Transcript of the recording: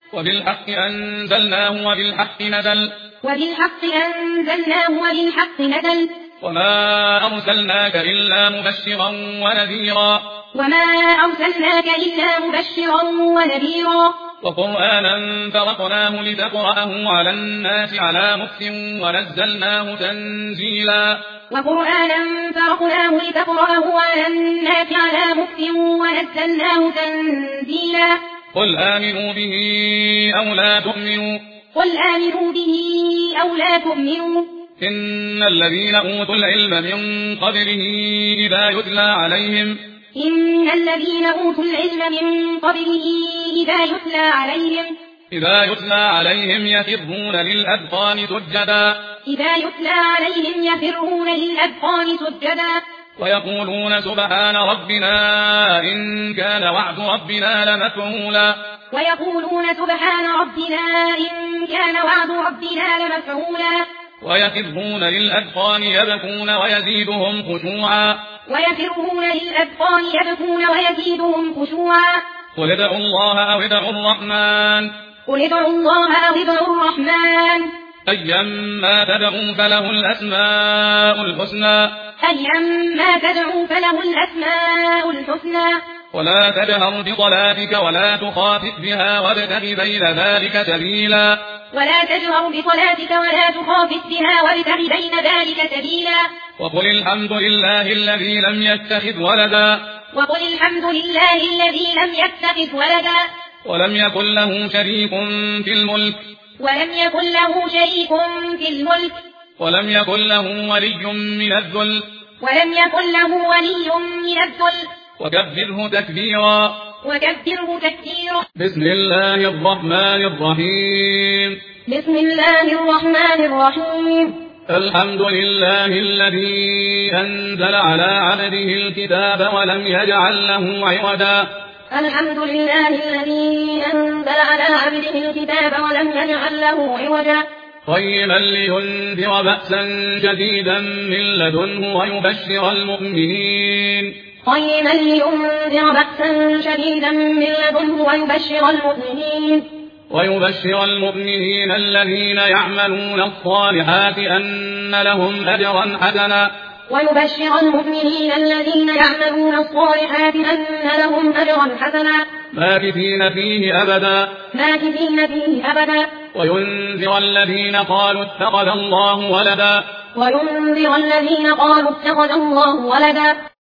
وبالحق أنزلناه وبالحق نزل وما أرسلناك إلا مبشرا ونذيرا وقرآنا فرقناه لتقرأه على الناس على مكث ونزلناه تنزيلا قل آمنوا به أو لا تؤمنوا إن الذين أوتوا العلم من قبله إذا يتلى عليهم يخرون للأذقان سجدا ويقولون سبحان ربنا إن كان وعد ربنا لمفعولا ويخرون للأذقان يبكون ويزيدهم خشوعا قل ادعوا الله أو ادعوا الرحمن أيما تدعوا فله الأسماء الحسنى ولا تجهر بصلاتك ولا تخافت بها وابتغ بين ذلك سبيلا وقل الحمد لله الذي لم يتخذ ولدا ولم يكن له شريك في الملك ولم يكن له ولي من الذل وكبره تكبيرا بسم الله الرحمن الرحيم الحمد لله الذي أنزل على عبده الكتاب ولم يجعل له عوجا قيما لينذر بأسا شديدا من لدنه ويبشر المؤمنين الذين يعملون الصالحات أن لهم أجرا حسنا ماكثين فيه أبدا وينذر الذين قالوا اتخذ الله ولدا